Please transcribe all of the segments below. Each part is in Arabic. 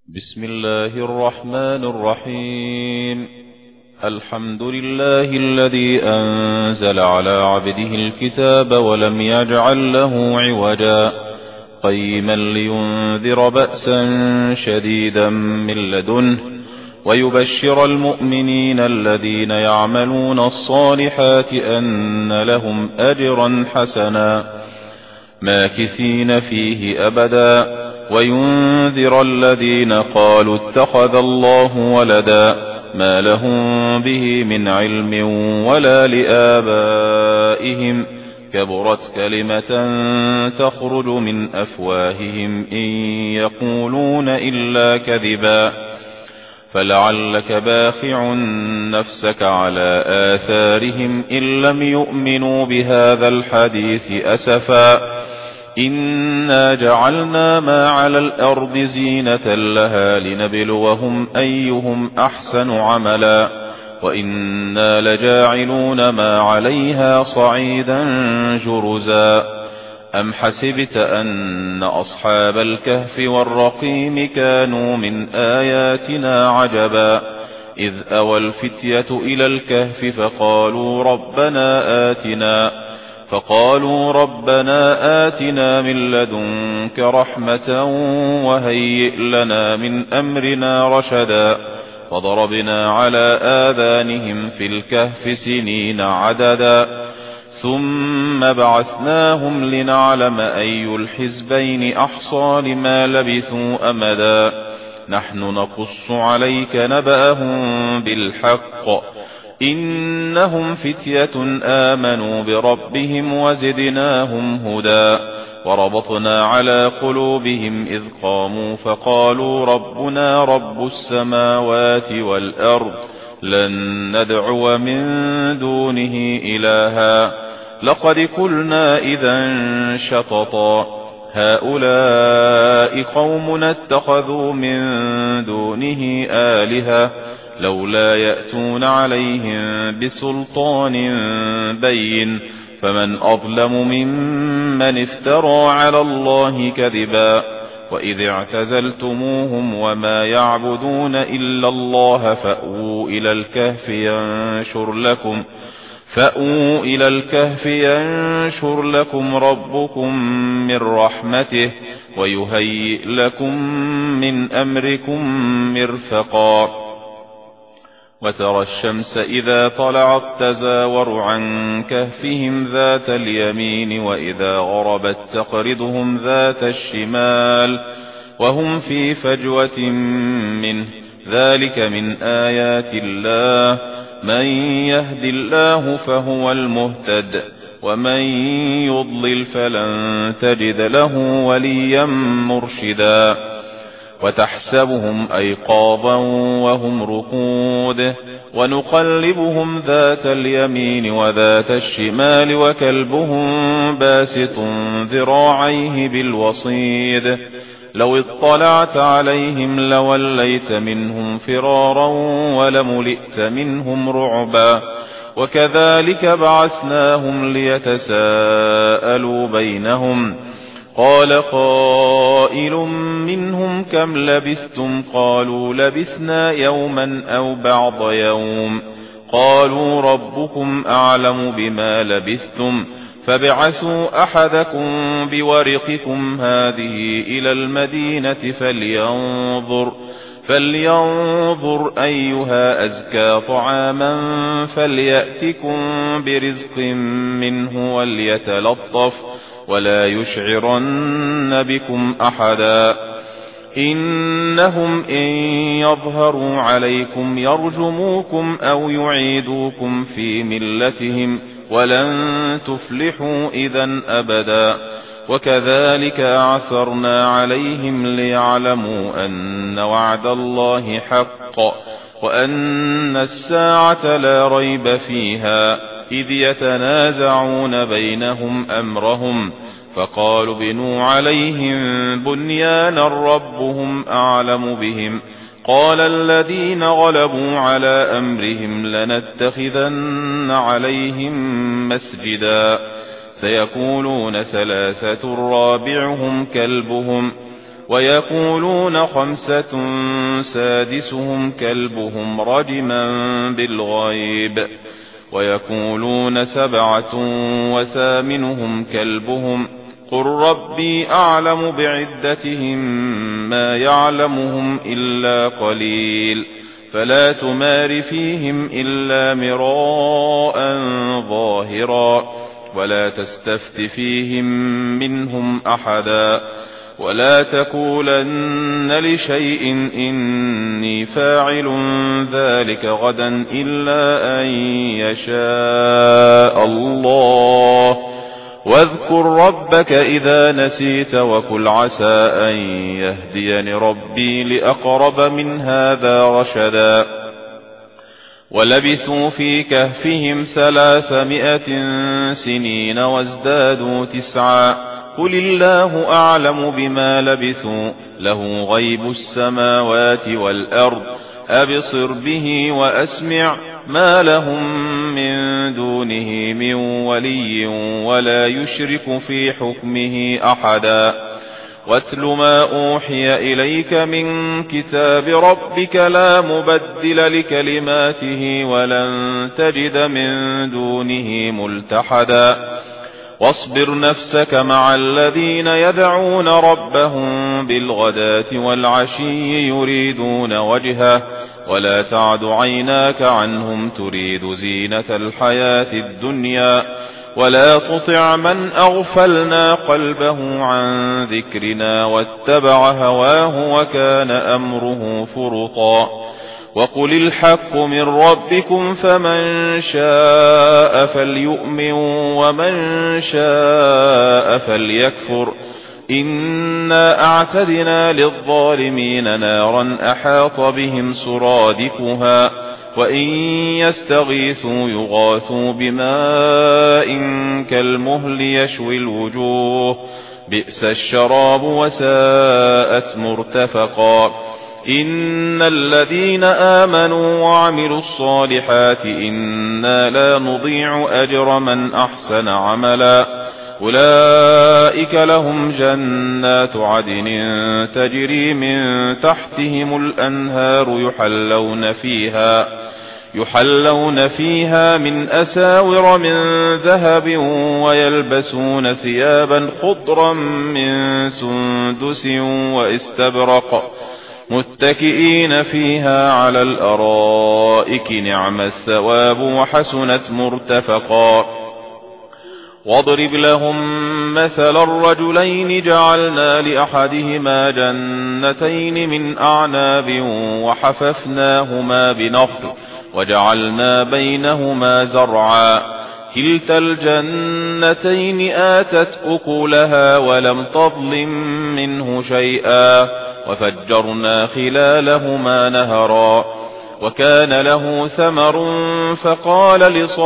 بسم الله الرحمن الرحيم. الحمد لله الذي أنزل على عبده الكتاب ولم يجعل له عوجا قيما لينذر بأسا شديدا من لدنه ويبشر المؤمنين الذين يعملون الصالحات أن لهم أجرا حسنا ماكثين فيه أبدا وينذر الذين قالوا اتخذ الله ولدا ما لهم به من علم ولا لآبائهم كبرت كلمة تخرج من أفواههم إن يقولون إلا كذبا فلعلك باخع نفسك على آثارهم إن لم يؤمنوا بهذا الحديث أسفا إنا جعلنا ما على الأرض زينة لها لنبلوهم أيهم أحسن عملا وإنا لجاعلون ما عليها صعيدا جرزا أم حسبت أن أصحاب الكهف والرقيم كانوا من آياتنا عجبا إذ أوى الفتية إلى الكهف فقالوا ربنا آتنا من لدنك رحمة وهيئ لنا من أمرنا رشدا فضربنا على آذانهم في الكهف سنين عددا ثم بعثناهم لنعلم أي الحزبين أحصى لما لبثوا أمدا نحن نقص عليك نبأهم بالحق إنهم فتية آمنوا بربهم وزدناهم هدى وربطنا على قلوبهم إذ قاموا فقالوا ربنا رب السماوات والأرض لن ندعو من دونه إلها لقد قلنا إذا شططا هؤلاء قومنا اتخذوا من دونه آلهة لولا يأتون عليهم بسلطان بين فمن أظلم ممن افترى على الله كذبا وإذ اعتزلتموهم وما يعبدون إلا الله فأووا إلى الكهف ينشر لكم ربكم من رحمته ويهيئ لكم من أمركم مرفقا وترى الشمس إذا طلعت تزاور عن كهفهم ذات اليمين وإذا غربت تقرضهم ذات الشمال وهم في فجوة منه ذلك من آيات الله من يهد الله فهو المهتد ومن يضلل فلن تجد له وليا مرشدا وتحسبهم أيقاظا وهم رقود ونقلبهم ذات اليمين وذات الشمال وكلبهم باسط ذراعيه بالوصيد لو اطلعت عليهم لوليت منهم فرارا ولملئت منهم رعبا وكذلك بعثناهم ليتساءلوا بينهم قال قائل منهم كم لبثتم قالوا لبثنا يوما أو بعض يوم قالوا ربكم أعلم بما لبثتم فابعثوا أحدكم بورقكم هذه إلى المدينة فلينظر أيها أزكى طعاما فليأتكم برزق منه وليتلطف ولا يشعرن بكم أحدا إنهم إن يظهروا عليكم يرجموكم أو يعيدوكم في ملتهم ولن تفلحوا إذا أبدا وكذلك أعثرنا عليهم ليعلموا أن وعد الله حق وأن الساعة لا ريب فيها إذ يتنازعون بينهم أمرهم فقالوا بنوا عليهم بنيانا ربهم أعلم بهم قال الذين غلبوا على أمرهم لنتخذن عليهم مسجدا سيقولون ثلاثة رابعهم كلبهم ويقولون 5 سادسهم كلبهم رجما بالغيب ويقولون 7 وثامنهم كلبهم قل ربي أعلم بعدتهم ما يعلمهم إلا قليل فلا تمار فيهم إلا مراء ظاهرا ولا تستفت فيهم منهم أحدا ولا تقولن لشيء إني فاعل ذلك غدا إلا أن يشاء الله واذكر ربك إذا نسيت وقل عسى أن يهديني ربي لأقرب من هذا رشدا ولبثوا في كهفهم 300 سنين وازدادوا 9 قل الله أعلم بما لبثوا له غيب السماوات والأرض أبصر به وأسمع ما لهم من دونه من ولي ولا يشرك في حكمه أحدا واتل ما أوحي إليك من كتاب ربك لا مبدل لكلماته ولن تجد من دونه ملتحدا واصبر نفسك مع الذين يدعون ربهم بالغداة والعشي يريدون وجهه ولا تعد عيناك عنهم تريد زينة الحياة الدنيا ولا تطع من أغفلنا قلبه عن ذكرنا واتبع هواه وكان أمره فرطا وقل الحق من ربكم فمن شاء فليؤمن ومن شاء فليكفر إنا أعتدنا للظالمين نارا أحاط بهم سرادقها وإن يستغيثوا يغاثوا بماء كالمهل يشوي الوجوه بئس الشراب وساءت مرتفقا إن الذين آمنوا وعملوا الصالحات إنا لا نضيع أجر من أحسن عملا أولئك لهم جنات عدن تجري من تحتهم الأنهار يحلون فيها من أساور من ذهب ويلبسون ثيابا خضرا من سندس واستبرق متكئين فيها على الأرائك نعم الثواب وحسنت مرتفقا واضرب لهم مثل الرجلين جعلنا لأحدهما جنتين من أعناب وحففناهما بنخل وجعلنا بينهما زرعا كلتا الجنتين آتت أكلها ولم تظلم منه شيئا وفجرنا خلالهما نهرا وكان له ثمر فقال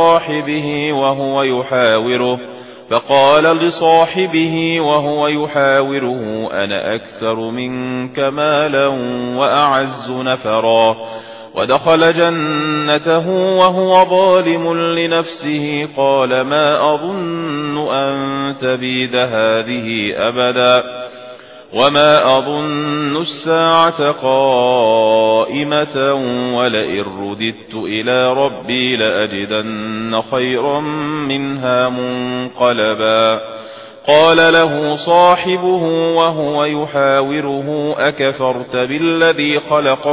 لصاحبه وهو يحاوره أنا أكثر منك مالا وأعز نفرا ودخل جنته وهو ظالم لنفسه قال ما أظن أن تبيد هذه أبدا وما أظن الساعة قائمة ولئن رددت إلى ربي لأجدن خيرا منها منقلبا قال له صاحبه وهو يحاوره أكفرت بالذي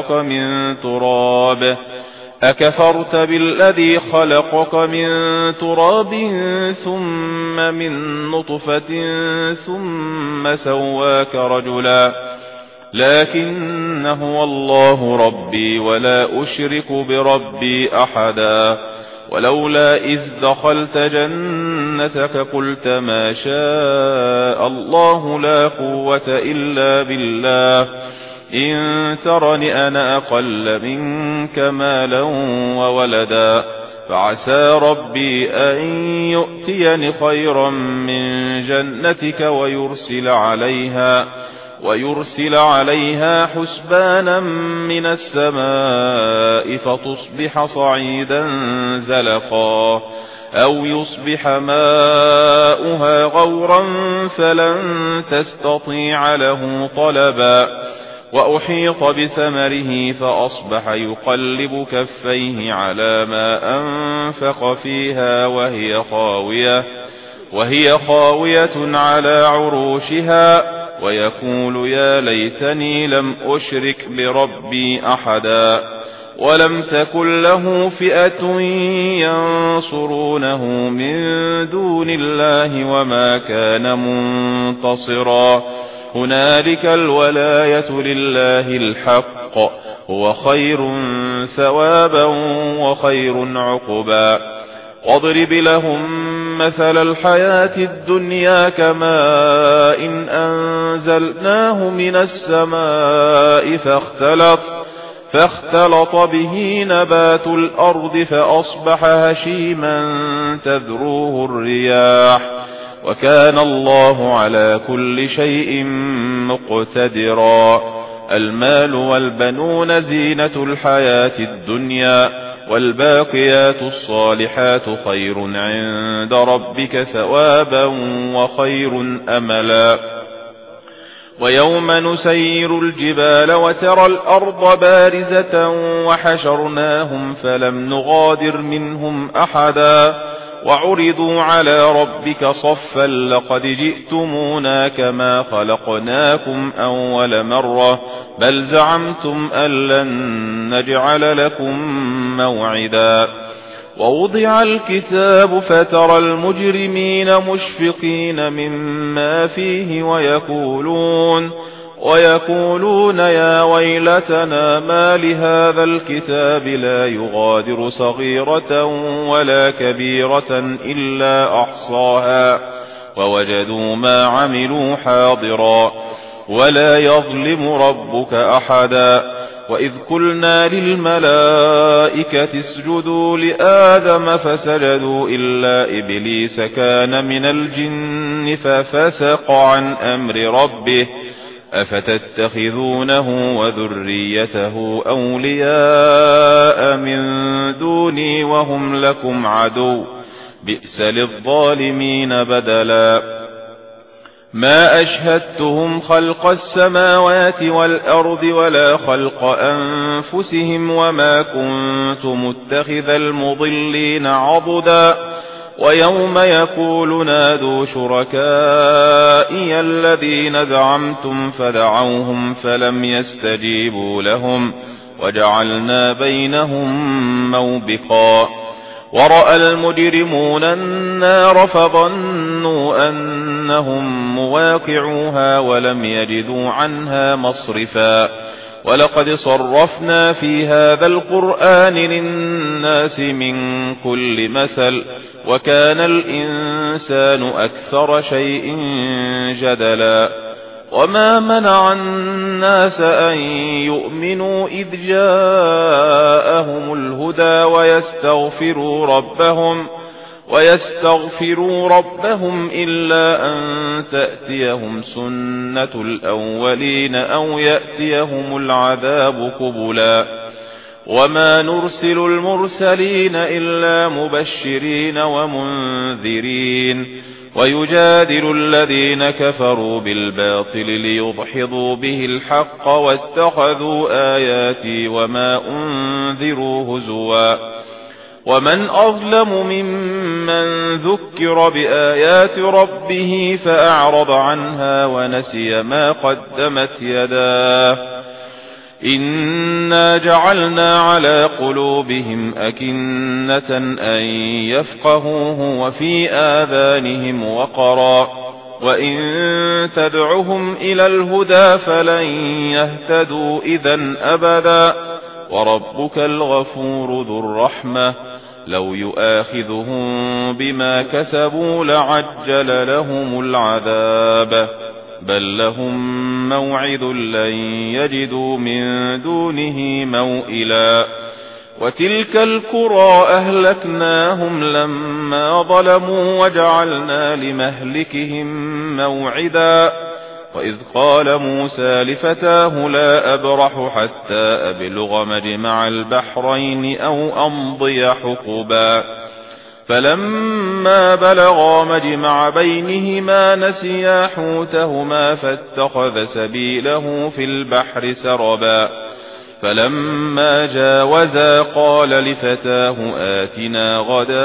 خلقك من تراب ثم من نطفة ثم سواك رجلا لكن هو الله ربي ولا أشرك بربي أحدا ولولا إذ دخلت جنتك قلت ما شاء الله لا قوة إلا بالله إن ترني أنا أقل منك مالا وولدا فعسى ربي أن يؤتيني خيرا من جنتك ويرسل عليها حسبانا من السماء فتصبح صعيدا زلقا أو يصبح ماؤها غورا فلن تستطيع له طلبا وأحيط بثمره فأصبح يقلب كفيه على ما أنفق فيها وهي خاوية على عروشها ويقول يا ليتني لم أشرك بربي أحدا ولم تكن له فئة ينصرونه من دون الله وما كان منتصرا هنالك الولاية لله الحق هو خير ثوابا وخير عقبا واضرب لهم مثل الحياة الدنيا كماء إن أنزلناه من السماء فاختلط به نبات الأرض فأصبح هشيما تذروه الرياح وكان الله على كل شيء مقتدرا المال والبنون زينة الحياة الدنيا والباقيات الصالحات خير عند ربك ثوابا وخير أملا ويوم نسير الجبال وترى الأرض بارزة وحشرناهم فلم نغادر منهم أحدا وعرضوا على ربك صفا لقد جئتمونا كما خلقناكم أول مرة بل زعمتم أن لن نجعل لكم موعدا ووضع الكتاب فترى المجرمين مشفقين مما فيه ويقولون يا ويلتنا ما لهذا الكتاب لا يغادر صغيرة ولا كبيرة إلا أحصاها ووجدوا ما عملوا حاضرا ولا يظلم ربك أحدا وإذ قلنا للملائكة اسجدوا لآدم فسجدوا إلا إبليس كان من الجن ففسق عن أمر ربه أفتتخذونه وذريته أولياء من دوني وهم لكم عدو بئس للظالمين بدلا ما أشهدتهم خلق السماوات والأرض ولا خلق أنفسهم وما كنت متخذ المضلين عضدا ويوم يقول نادوا شركائي الذين زعمتم فدعوهم فلم يستجيبوا لهم وجعلنا بينهم موبقا ورأى المجرمون النار فظنوا أنهم مواقعوها ولم يجدوا عنها مصرفا ولقد صرفنا في هذا القرآن للناس من كل مثل وكان الإنسان أكثر شيء جدلا وما منع الناس أن يؤمنوا إذ جاءهم الهدى ويستغفروا ربهم إلا أن تأتيهم سنة الأولين أو يأتيهم العذاب قبلا وما نرسل المرسلين إلا مبشرين ومنذرين ويجادل الذين كفروا بالباطل ليضحضوا به الحق واتخذوا آياتي وما أنذروا هزوا ومن أظلم ممن ذكر بآيات ربه فأعرض عنها ونسي ما قدمت يداه إنا جعلنا على قلوبهم أكنة أن يفقهوه وفي آذانهم وقرا وإن تدعهم إلى الهدى فلن يهتدوا إذا أبدا وربك الغفور ذو الرحمة لو يؤاخذهم بما كسبوا لعجل لهم العذاب بل لهم موعد لن يجدوا من دونه موئلا وتلك القرى أهلكناهم لما ظلموا وجعلنا لمهلكهم موعدا وإذ قال موسى لفتاه لا أبرح حتى أبلغ مجمع البحرين أو أمضي حقبا فلما بلغا مجمع بينهما نسيا حوتهما فاتخذ سبيله في البحر سربا فلما جاوزا قال لفتاه آتنا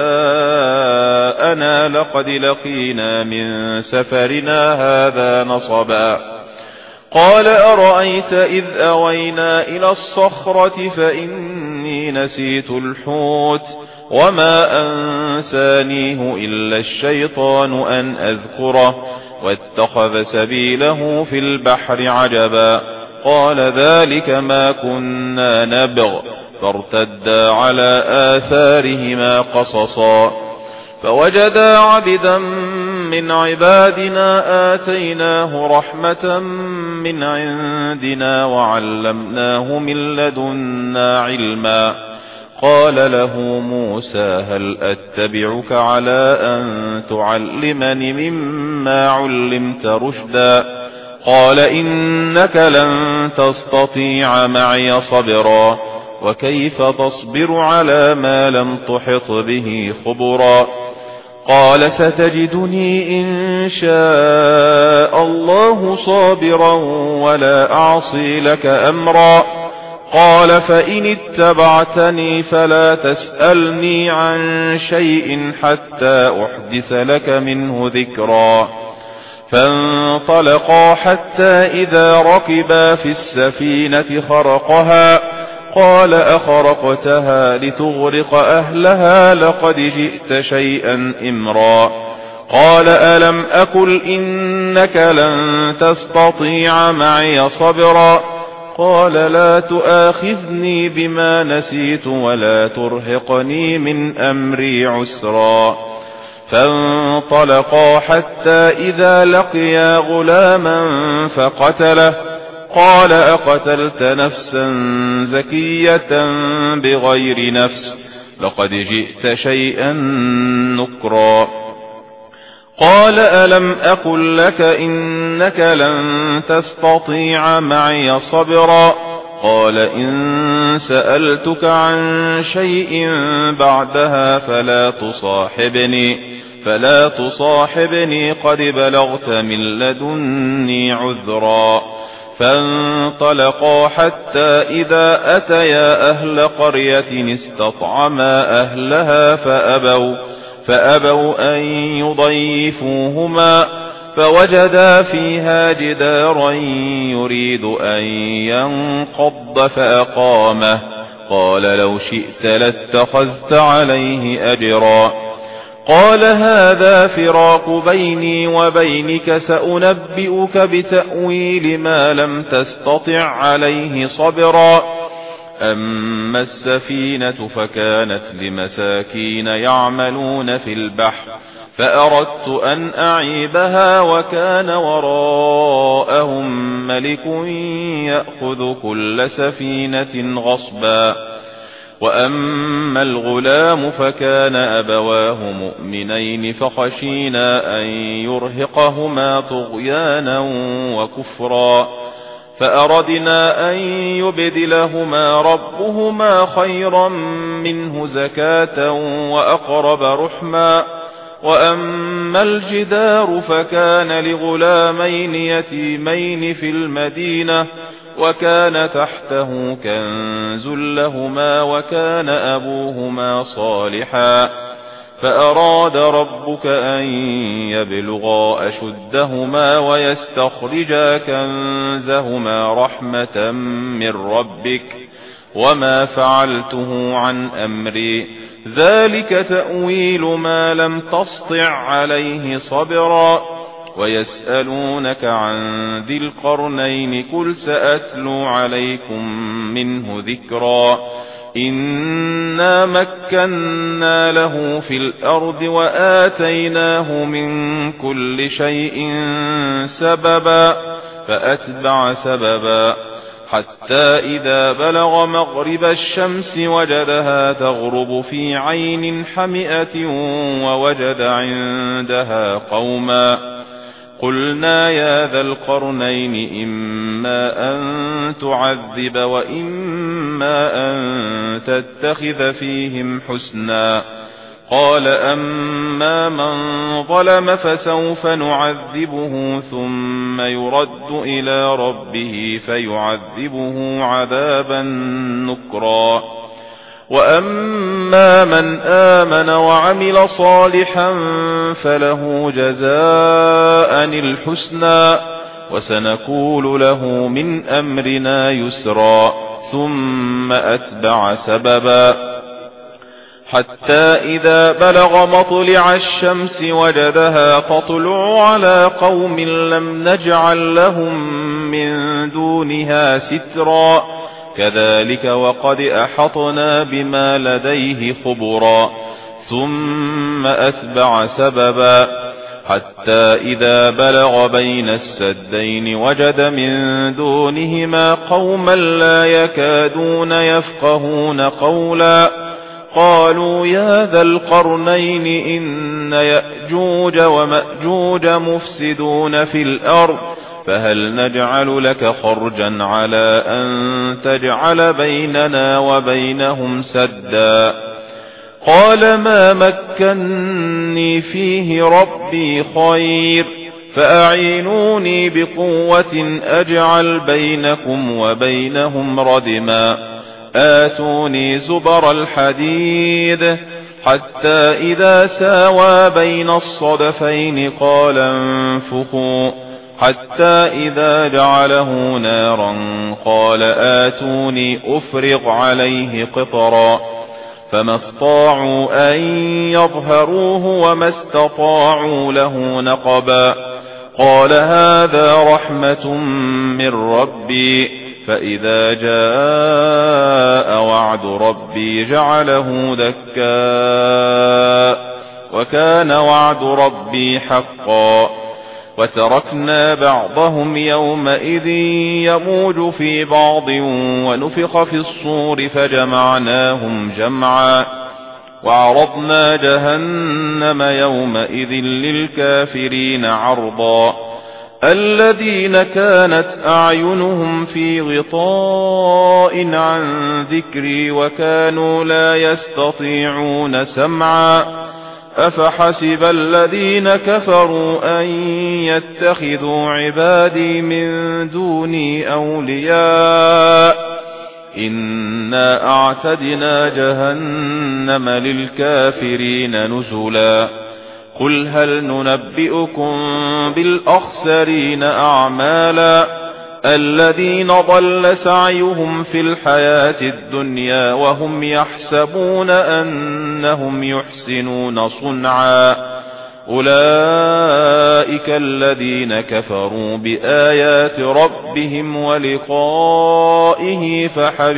غداءنا لقد لقينا من سفرنا هذا نصبا قال أرأيت إذ أوينا إلى الصخرة فإني نسيت الحوت وما أنسانيه إلا الشيطان أن أذكره واتخذ سبيله في البحر عجبا قال ذلك ما كنا نبغ فارتدا على آثارهما قصصا فوجدا عبدا من عبادنا آتيناه رحمة من عندنا وعلمناه من لدنا علما قال له موسى هل أتبعك على أن تعلمني مما علمت رشدا قال إنك لن تستطيع معي صبرا وكيف تصبر على ما لم تحط به خبرا قال ستجدني إن شاء الله صابرا ولا أعصي لك أمرا قال فإن اتبعتني فلا تسألني عن شيء حتى أحدث لك منه ذكرا فانطلقا حتى إذا ركبا في السفينة خرقها قال أخرقتها لتغرق أهلها لقد جئت شيئا إمرا قال ألم أقل إنك لن تستطيع معي صبرا قال لا تؤاخذني بما نسيت ولا ترهقني من أمري عسرا فانطلقا حتى إذا لقيا غلاما فقتله قال أقتلت نفسا زكية بغير نفس لقد جئت شيئا نكرا قال ألم أقل لك إنك لن تستطيع معي صبرا قال إن سألتك عن شيء بعدها فلا تصاحبني قد بلغت من لدني عذرا فانطلقا حتى إذا أتيا أهل قرية استطعما أهلها فأبوا أن يضيفوهما فوجدا فيها جدارا يريد أن ينقض فأقامه قال لو شئت لاتخذت عليه أجرا قال هذا فراق بيني وبينك سأنبئك بتأويل ما لم تستطع عليه صبرا أما السفينة فكانت لمساكين يعملون في البحر فأردت أن أعيبها وكان وراءهم ملك يأخذ كل سفينة غصبا وأما الغلام فكان أبواه مؤمنين فخشينا أن يرهقهما طغيانا وكفرا فأردنا أن يبدلهما ربهما خيرا منه زكاة وأقرب رحما وأما الجدار فكان لغلامين يتيمين في المدينة وكان تحته كنز لهما وكان أبوهما صالحا فأراد ربك أن يبلغا أشدهما ويستخرجا كنزهما رحمة من ربك وما فعلته عن أمري ذلك تأويل ما لم تسطع عليه صبرا ويسألونك عن ذي القرنين قل سأتلو عليكم منه ذكرا إنا مكنا له في الأرض وآتيناه من كل شيء سببا فأتبع سببا حتى إذا بلغ مغرب الشمس وجدها تغرب في عين حمئة ووجد عندها قوما قلنا يا ذا القرنين إما أن تعذب وإما أن تتخذ فيهم حسنا قال أما من ظلم فسوف نعذبه ثم يرد إلى ربه فيعذبه عذابا نكرا وأما من آمن وعمل صالحا فله جزاء الحسنى وسنقول له من أمرنا يسرا ثم أتبع سببا حتى إذا بلغ مطلع الشمس وجدها تطلع على قوم لم نجعل لهم من دونها سترا كذلك وقد أحطنا بما لديه خبرا ثم أتبع سببا حتى إذا بلغ بين السدين وجد من دونهما قوما لا يكادون يفقهون قولا قالوا يا ذا القرنين إن يأجوج ومأجوج مفسدون في الأرض فهل نجعل لك خرجا على أن تجعل بيننا وبينهم سدا قال ما مكني فيه ربي خير فأعينوني بقوة أجعل بينكم وبينهم ردما آتوني زبر الحديد حتى إذا ساوى بين الصدفين قال انفخوا حتى إذا جعله نارا قال آتوني أفرغ عليه قطرا فما استطاعوا أن يظهروه وما استطاعوا له نقبا قال هذا رحمة من ربي فإذا جاء وعد ربي جعله دكا وكان وعد ربي حقا وتركنا بعضهم يومئذ يموج في بعض ونفخ في الصور فجمعناهم جمعا وعرضنا جهنم يومئذ للكافرين عرضا الذين كانت أعينهم في غطاء عن ذكري وكانوا لا يستطيعون سمعا أفحسب الذين كفروا أن يتخذوا عبادي من دوني أولياء إنا أعتدنا جهنم للكافرين نزلا قل هل ننبئكم بالأخسرين أعمالا الذين ضل سعيهم في الحياة الدنيا وهم يحسبون أنهم يحسنون صنعا أولئك الذين كفروا بآيات ربهم ولقائه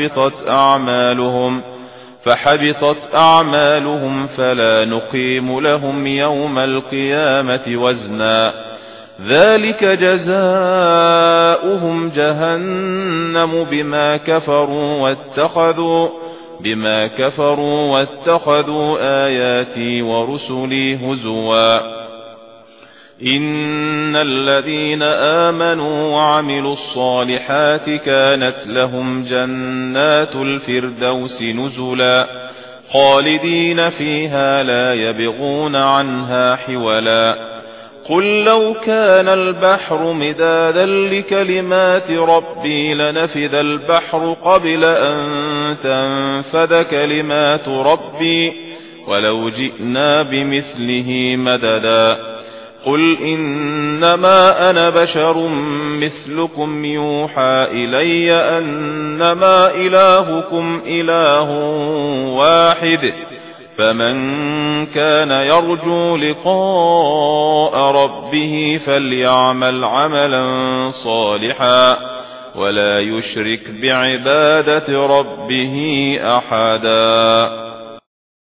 فحبطت أعمالهم فلا نقيم لهم يوم القيامة وزنا ذلك جزاؤهم جهنم بما كفروا واتخذوا آياتي ورسلي هزوا إن الذين آمنوا وعملوا الصالحات كانت لهم جنات الفردوس نزلا خالدين فيها لا يبغون عنها حولا قل لو كان البحر مدادا لكلمات ربي لنفذ البحر قبل أن تنفذ كلمات ربي ولو جئنا بمثله مددا قل إنما أنا بشر مثلكم يوحى إلي أنما إلهكم إله واحد فمن كان يرجو لقاء ربه فليعمل عملا صالحا ولا يشرك بعبادة ربه أحدا